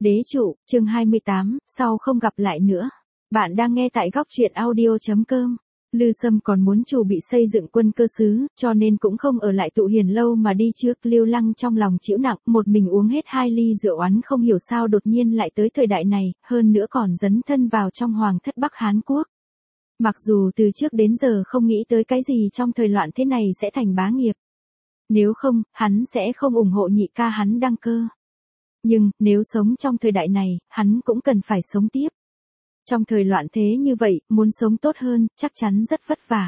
Đế trụ, chương 28, sau không gặp lại nữa. Bạn đang nghe tại góc truyện audio.com. Lư Sâm còn muốn chủ bị xây dựng quân cơ xứ, cho nên cũng không ở lại Tụ Hiền lâu mà đi trước. Lưu Lăng trong lòng chịu nặng, một mình uống hết 2 ly rượu oán, không hiểu sao đột nhiên lại tới thời đại này, hơn nữa còn dấn thân vào trong hoàng thất Bắc Hán Quốc. Mặc dù từ trước đến giờ không nghĩ tới cái gì trong thời loạn thế này sẽ thành bá nghiệp. Nếu không, hắn sẽ không ủng hộ nhị ca hắn đăng cơ. Nhưng, nếu sống trong thời đại này, hắn cũng cần phải sống tiếp. Trong thời loạn thế như vậy, muốn sống tốt hơn, chắc chắn rất vất vả.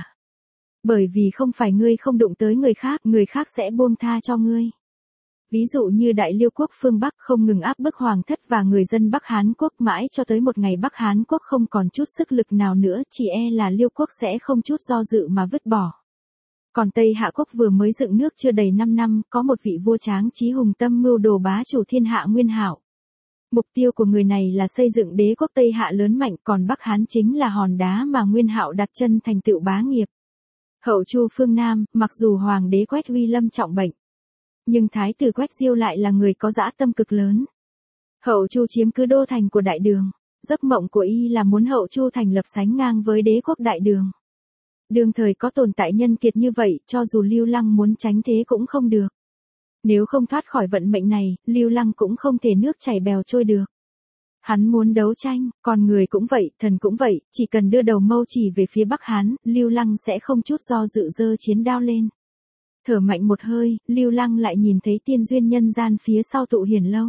Bởi vì không phải ngươi không đụng tới người khác sẽ buông tha cho ngươi. Ví dụ như Đại Liêu quốc phương Bắc không ngừng áp bức hoàng thất và người dân Bắc Hán Quốc mãi cho tới một ngày Bắc Hán Quốc không còn chút sức lực nào nữa, chỉ e là Liêu quốc sẽ không chút do dự mà vứt bỏ. Còn Tây Hạ quốc vừa mới dựng nước chưa đầy 5 năm, có một vị vua tráng trí hùng tâm mưu đồ bá chủ thiên hạ Nguyên Hạo. Mục tiêu của người này là xây dựng đế quốc Tây Hạ lớn mạnh, còn Bắc Hán chính là hòn đá mà Nguyên Hạo đặt chân thành tựu bá nghiệp. Hậu Chu phương Nam, mặc dù hoàng đế Quách Uy lâm trọng bệnh, nhưng thái tử Quách Diêu lại là người có dã tâm cực lớn. Hậu Chu chiếm cứ đô thành của Đại Đường, giấc mộng của y là muốn Hậu Chu thành lập sánh ngang với đế quốc Đại Đường. Đương thời có tồn tại nhân kiệt như vậy, cho dù Lưu Lăng muốn tránh thế cũng không được. Nếu không thoát khỏi vận mệnh này, Lưu Lăng cũng không thể nước chảy bèo trôi được. Hắn muốn đấu tranh, con người cũng vậy, thần cũng vậy, chỉ cần đưa đầu mâu chỉ về phía Bắc Hán, Lưu Lăng sẽ không chút do dự giơ chiến đao lên. Thở mạnh một hơi, Lưu Lăng lại nhìn thấy tiên duyên nhân gian phía sau Tụ Hiền lâu.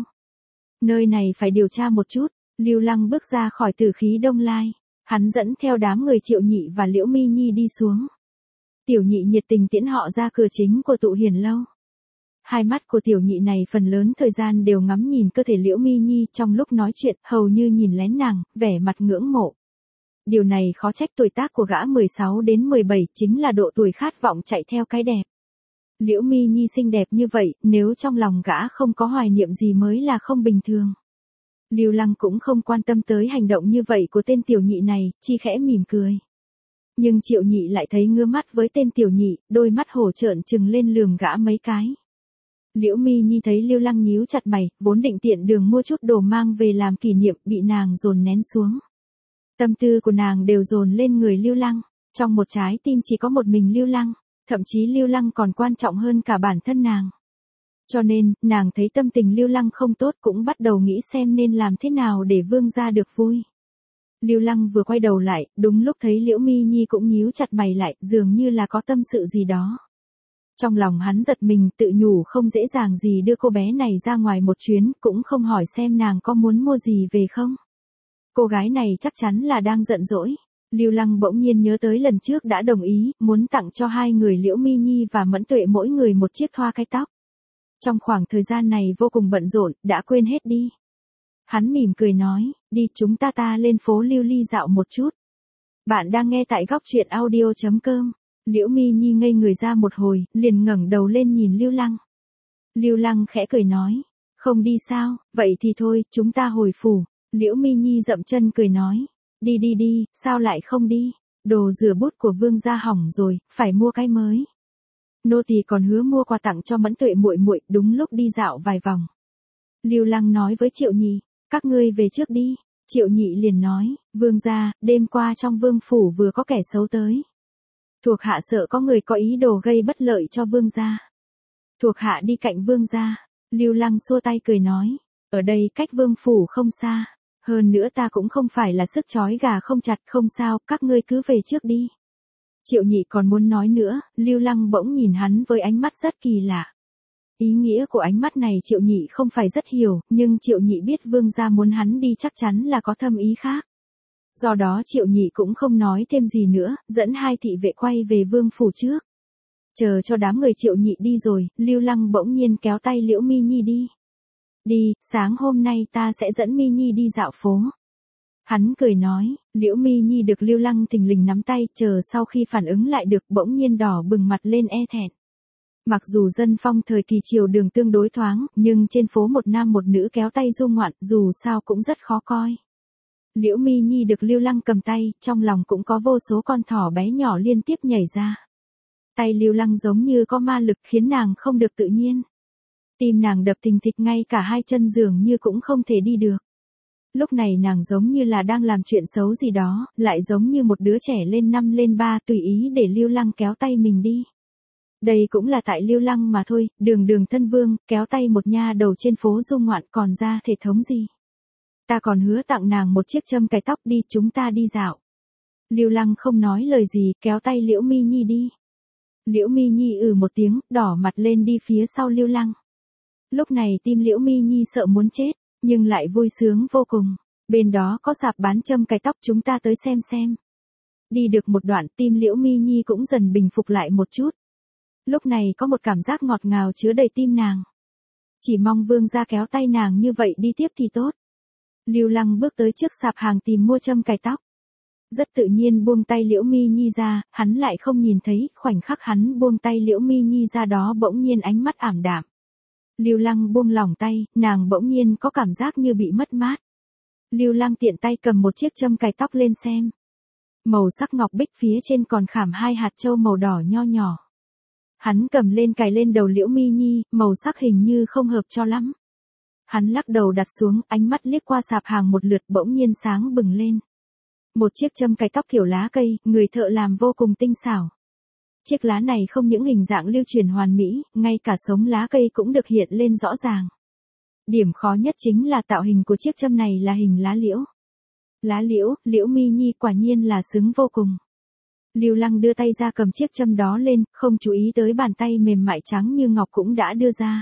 Nơi này phải điều tra một chút, Lưu Lăng bước ra khỏi Tử Khí Đông Lai. Hắn dẫn theo đám người Triệu Nhị và Liễu Mi Nhi đi xuống. Tiểu Nhị nhiệt tình tiễn họ ra cửa chính của Tụ Hiền lâu. Hai mắt của Tiểu Nhị này phần lớn thời gian đều ngắm nhìn cơ thể Liễu Mi Nhi, trong lúc nói chuyện hầu như nhìn lén nàng, vẻ mặt ngưỡng mộ. Điều này khó trách tuổi tác của gã 16 đến 17 chính là độ tuổi khát vọng chạy theo cái đẹp. Liễu Mi Nhi xinh đẹp như vậy, nếu trong lòng gã không có hoài niệm gì mới là không bình thường. Lưu Lăng cũng không quan tâm tới hành động như vậy của tên Tiểu Nhị này, chỉ khẽ mỉm cười. Nhưng Triệu Nhị lại thấy ngứa mắt với tên Tiểu Nhị, đôi mắt hổ trợn trừng lên lườm gã mấy cái. Liễu Mi Nhi thấy Lưu Lăng nhíu chặt mày, vốn định tiện đường mua chút đồ mang về làm kỷ niệm, bị nàng dồn nén xuống. Tâm tư của nàng đều dồn lên người Lưu Lăng, trong một trái tim chỉ có một mình Lưu Lăng, thậm chí Lưu Lăng còn quan trọng hơn cả bản thân nàng. Cho nên, nàng thấy tâm tình Lưu Lăng không tốt cũng bắt đầu nghĩ xem nên làm thế nào để vương gia được vui. Lưu Lăng vừa quay đầu lại, đúng lúc thấy Liễu Mi Nhi cũng nhíu chặt mày lại, dường như là có tâm sự gì đó. Trong lòng hắn giật mình, tự nhủ không dễ dàng gì đưa cô bé này ra ngoài một chuyến, cũng không hỏi xem nàng có muốn mua gì về không. Cô gái này chắc chắn là đang giận dỗi. Lưu Lăng bỗng nhiên nhớ tới lần trước đã đồng ý, muốn tặng cho hai người Liễu Mi Nhi và Mẫn Tuệ mỗi người một chiếc thoa cái tóc. Trong khoảng thời gian này vô cùng bận rộn, đã quên hết đi. Hắn mỉm cười nói, đi chúng ta lên phố Lưu Ly dạo một chút. Bạn đang nghe tại góc truyện audio.com. Liễu Mi Nhi ngây người ra một hồi, liền ngẩng đầu lên nhìn Lưu Lăng. Lưu Lăng khẽ cười nói, không đi sao, vậy thì thôi, chúng ta hồi phủ. Liễu Mi Nhi dậm chân cười nói, đi, sao lại không đi, đồ rửa bút của vương gia hỏng rồi, phải mua cái mới. Nô tỳ còn hứa mua quà tặng cho Mẫn Tuệ muội muội, đúng lúc đi dạo vài vòng. Lưu Lăng nói với Triệu Nhị, các ngươi về trước đi. Triệu Nhị liền nói, vương gia, đêm qua trong vương phủ vừa có kẻ xấu tới. Thuộc hạ sợ có người có ý đồ gây bất lợi cho vương gia. Thuộc hạ đi cạnh vương gia. Lưu Lăng xua tay cười nói, ở đây cách vương phủ không xa. Hơn nữa ta cũng không phải là sức trói gà không chặt, không sao, các ngươi cứ về trước đi. Triệu Nhị còn muốn nói nữa, Lưu Lăng bỗng nhìn hắn với ánh mắt rất kỳ lạ. Ý nghĩa của ánh mắt này Triệu Nhị không phải rất hiểu, nhưng Triệu Nhị biết vương gia muốn hắn đi chắc chắn là có thâm ý khác. Do đó Triệu Nhị cũng không nói thêm gì nữa, dẫn hai thị vệ quay về vương phủ trước. Chờ cho đám người Triệu Nhị đi rồi, Lưu Lăng bỗng nhiên kéo tay Liễu Mi Nhi đi. Đi, sáng hôm nay ta sẽ dẫn Mi Nhi đi dạo phố. Hắn cười nói, Liễu Mi Nhi được Lưu Lăng thình lình nắm tay, chờ sau khi phản ứng lại được bỗng nhiên đỏ bừng mặt lên e thẹn. Mặc dù dân phong thời kỳ triều đường tương đối thoáng, nhưng trên phố một nam một nữ kéo tay du ngoạn, dù sao cũng rất khó coi. Liễu Mi Nhi được Lưu Lăng cầm tay, trong lòng cũng có vô số con thỏ bé nhỏ liên tiếp nhảy ra. Tay Lưu Lăng giống như có ma lực khiến nàng không được tự nhiên. Tim nàng đập thình thịch, ngay cả hai chân dường như cũng không thể đi được. Lúc này nàng giống như là đang làm chuyện xấu gì đó, lại giống như một đứa trẻ lên 5 lên 3 tùy ý để Lưu Lăng kéo tay mình đi. Đây cũng là tại Lưu Lăng mà thôi, đường đường thân vương, kéo tay một nha đầu trên phố du ngoạn còn ra thể thống gì. Ta còn hứa tặng nàng một chiếc châm cài tóc, đi chúng ta đi dạo. Lưu Lăng không nói lời gì, kéo tay Liễu Mi Nhi đi. Liễu Mi Nhi một tiếng, đỏ mặt lên đi phía sau Lưu Lăng. Lúc này tim Liễu Mi Nhi sợ muốn chết, nhưng lại vui sướng vô cùng. Bên đó có sạp bán châm cài tóc, chúng ta tới xem. Đi được một đoạn, tim Liễu Mi Nhi cũng dần bình phục lại một chút. Lúc này có một cảm giác ngọt ngào chứa đầy tim nàng. Chỉ mong vương gia kéo tay nàng như vậy đi tiếp thì tốt. Lưu Lăng bước tới trước sạp hàng tìm mua châm cài tóc. Rất tự nhiên buông tay Liễu Mi Nhi ra, hắn lại không nhìn thấy, khoảnh khắc hắn buông tay Liễu Mi Nhi ra đó bỗng nhiên ánh mắt ảm đạm. Lưu Lăng buông lỏng tay, nàng bỗng nhiên có cảm giác như bị mất mát. Lưu Lăng tiện tay cầm một chiếc châm cài tóc lên xem. Màu sắc ngọc bích phía trên còn khảm hai hạt châu màu đỏ nho nhỏ. Hắn cầm lên cài lên đầu Liễu Mi Nhi, màu sắc hình như không hợp cho lắm. Hắn lắc đầu đặt xuống, ánh mắt liếc qua sạp hàng một lượt bỗng nhiên sáng bừng lên. Một chiếc châm cài tóc kiểu lá cây, người thợ làm vô cùng tinh xảo. Chiếc lá này không những hình dạng lưu truyền hoàn mỹ, ngay cả sống lá cây cũng được hiện lên rõ ràng. Điểm khó nhất chính là tạo hình của chiếc châm này là hình lá liễu. Lá liễu, Liễu Mi Nhi quả nhiên là xứng vô cùng. Lưu Lăng đưa tay ra cầm chiếc châm đó lên, không chú ý tới bàn tay mềm mại trắng như ngọc cũng đã đưa ra.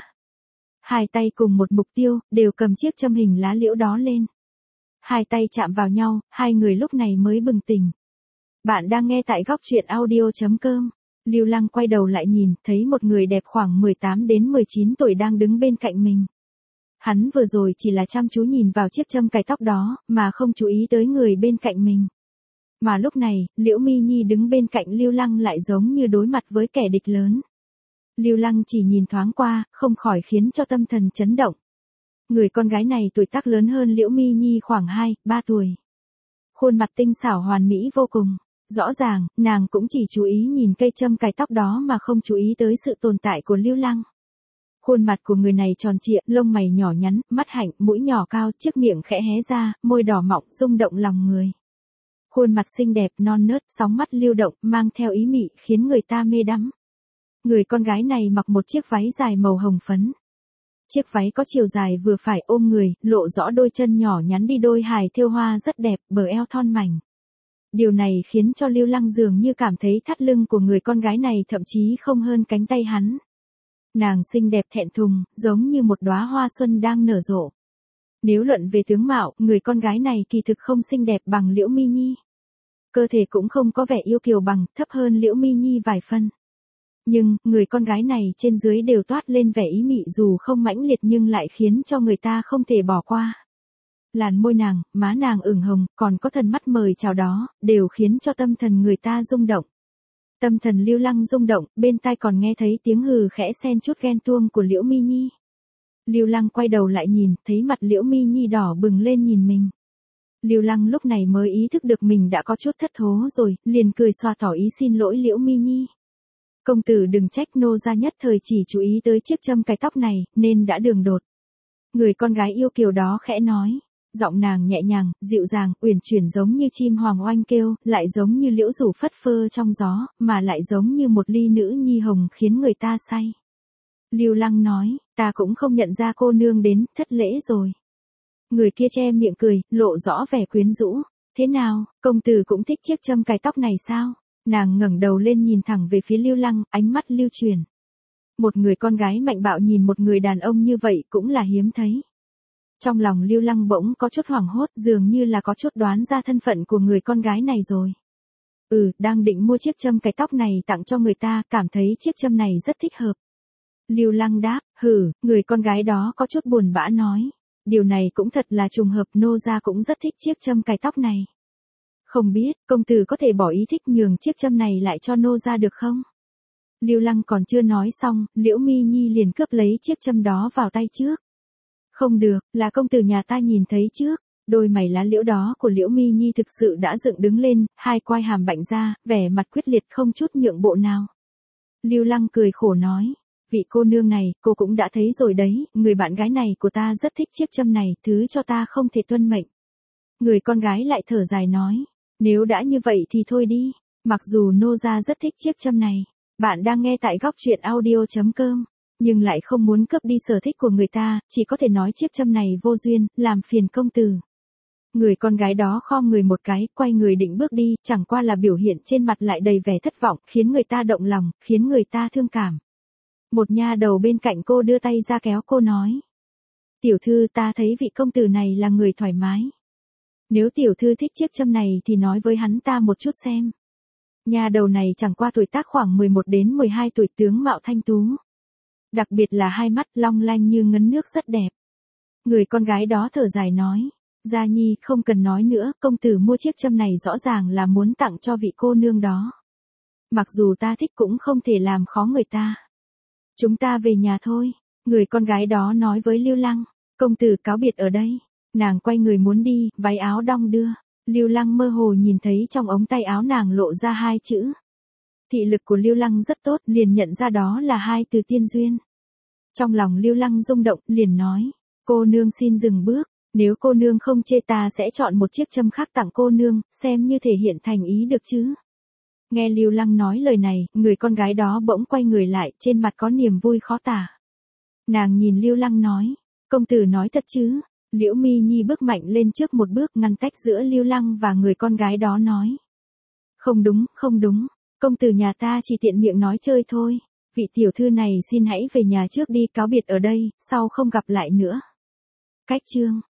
Hai tay cùng một mục tiêu, đều cầm chiếc châm hình lá liễu đó lên. Hai tay chạm vào nhau, hai người lúc này mới bừng tỉnh. Bạn đang nghe tại góc truyện audio.com. Lưu Lăng quay đầu lại nhìn, thấy một người đẹp khoảng 18 đến 19 tuổi đang đứng bên cạnh mình. Hắn vừa rồi chỉ là chăm chú nhìn vào chiếc châm cài tóc đó, mà không chú ý tới người bên cạnh mình. Mà lúc này, Liễu Mi Nhi đứng bên cạnh Lưu Lăng lại giống như đối mặt với kẻ địch lớn. Lưu Lăng chỉ nhìn thoáng qua, không khỏi khiến cho tâm thần chấn động. Người con gái này tuổi tác lớn hơn Liễu Mi Nhi khoảng 2-3 tuổi. Khuôn mặt tinh xảo hoàn mỹ vô cùng. Rõ ràng, nàng cũng chỉ chú ý nhìn cây châm cài tóc đó mà không chú ý tới sự tồn tại của Lưu Lăng. Khuôn mặt của người này tròn trịa, lông mày nhỏ nhắn, mắt hạnh, mũi nhỏ cao, chiếc miệng khẽ hé ra, môi đỏ mọng, rung động lòng người. Khuôn mặt xinh đẹp, non nớt, sóng mắt lưu động, mang theo ý mị, khiến người ta mê đắm. Người con gái này mặc một chiếc váy dài màu hồng phấn. Chiếc váy có chiều dài vừa phải ôm người, lộ rõ đôi chân nhỏ nhắn đi đôi hài thêu hoa rất đẹp, bờ eo thon mảnh. Điều này khiến cho Lưu Lăng dường như cảm thấy thắt lưng của người con gái này thậm chí không hơn cánh tay hắn. Nàng xinh đẹp thẹn thùng, giống như một đóa hoa xuân đang nở rộ. Nếu luận về tướng mạo, người con gái này kỳ thực không xinh đẹp bằng Liễu Mi Nhi. Cơ thể cũng không có vẻ yêu kiều bằng, thấp hơn Liễu Mi Nhi vài phân. Nhưng, người con gái này trên dưới đều toát lên vẻ ý mị dù không mãnh liệt nhưng lại khiến cho người ta không thể bỏ qua. Làn môi nàng, má nàng ửng hồng, còn có thần mắt mời chào đó, đều khiến cho tâm thần người ta rung động. Tâm thần Lưu Lăng rung động, bên tai còn nghe thấy tiếng hừ khẽ xen chút ghen tuông của Liễu Mi Nhi. Lưu Lăng quay đầu lại nhìn, thấy mặt Liễu Mi Nhi đỏ bừng lên nhìn mình. Lưu Lăng lúc này mới ý thức được mình đã có chút thất thố rồi, liền cười xòa tỏ ý xin lỗi Liễu Mi Nhi. Công tử đừng trách, nô gia nhất thời chỉ chú ý tới chiếc châm cài tóc này, nên đã đường đột. Người con gái yêu kiều đó khẽ nói. Giọng nàng nhẹ nhàng, dịu dàng, uyển chuyển giống như chim hoàng oanh kêu, lại giống như liễu rủ phất phơ trong gió, mà lại giống như một ly nữ nhi hồng khiến người ta say. Lưu Lăng nói, ta cũng không nhận ra cô nương đến, thất lễ rồi. Người kia che miệng cười, lộ rõ vẻ quyến rũ. Thế nào, công tử cũng thích chiếc châm cài tóc này sao? Nàng ngẩng đầu lên nhìn thẳng về phía Lưu Lăng, ánh mắt lưu truyền. Một người con gái mạnh bạo nhìn một người đàn ông như vậy cũng là hiếm thấy. Trong lòng Lưu Lăng bỗng có chút hoảng hốt, dường như là có chút đoán ra thân phận của người con gái này rồi. Đang định mua chiếc châm cài tóc này tặng cho người ta, cảm thấy chiếc châm này rất thích hợp. Lưu Lăng đáp, người con gái đó có chút buồn bã nói. Điều này cũng thật là trùng hợp, nô gia cũng rất thích chiếc châm cài tóc này. Không biết, công tử có thể bỏ ý thích nhường chiếc châm này lại cho nô gia được không? Lưu Lăng còn chưa nói xong, Liễu Mi Nhi liền cướp lấy chiếc châm đó vào tay trước. Không được, là công tử nhà ta nhìn thấy trước. Đôi mày lá liễu đó của Liễu Mi Nhi thực sự đã dựng đứng lên, hai quai hàm bạnh ra, vẻ mặt quyết liệt không chút nhượng bộ nào. Lưu Lăng cười khổ nói, Vị cô nương này, cô cũng đã thấy rồi đấy, người bạn gái này của ta rất thích chiếc châm này, thứ cho ta không thể tuân mệnh. Người con gái lại thở dài nói, nếu đã như vậy thì thôi đi, mặc dù nô gia rất thích chiếc châm này. Bạn đang nghe tại góc truyện audio.com, nhưng lại không muốn cướp đi sở thích của người ta, chỉ có thể nói chiếc châm này vô duyên, làm phiền công tử. Người con gái đó khom người một cái, quay người định bước đi, chẳng qua là biểu hiện trên mặt lại đầy vẻ thất vọng, khiến người ta động lòng, khiến người ta thương cảm. Một nha đầu bên cạnh cô đưa tay ra kéo cô nói. Tiểu thư, ta thấy vị công tử này là người thoải mái. Nếu tiểu thư thích chiếc châm này thì nói với hắn ta một chút xem. Nha đầu này chẳng qua tuổi tác khoảng 11 đến 12 tuổi, tướng mạo thanh tú. Đặc biệt là hai mắt long lanh như ngấn nước rất đẹp. Người con gái đó thở dài nói. Gia Nhi, không cần nói nữa, công tử mua chiếc châm này rõ ràng là muốn tặng cho vị cô nương đó. Mặc dù ta thích cũng không thể làm khó người ta. Chúng ta về nhà thôi. Người con gái đó nói với Lưu Lăng. Công tử cáo biệt ở đây. Nàng quay người muốn đi, váy áo đong đưa. Lưu Lăng mơ hồ nhìn thấy trong ống tay áo nàng lộ ra hai chữ. Thị lực của Lưu Lăng rất tốt, liền nhận ra đó là hai từ tiên duyên. Trong lòng Lưu Lăng rung động, liền nói. Cô nương xin dừng bước. Nếu cô nương không chê ta sẽ chọn một chiếc châm khác tặng cô nương, xem như thể hiện thành ý được chứ. Nghe Lưu Lăng nói lời này, người con gái đó bỗng quay người lại, trên mặt có niềm vui khó tả. Nàng nhìn Lưu Lăng nói, công tử nói thật chứ? Liễu Mi Nhi bước mạnh lên trước một bước ngăn cách giữa Lưu Lăng và người con gái đó nói. Không đúng, không đúng, công tử nhà ta chỉ tiện miệng nói chơi thôi. Vị tiểu thư này xin hãy về nhà trước đi, cáo biệt ở đây, sau không gặp lại nữa. Cách chương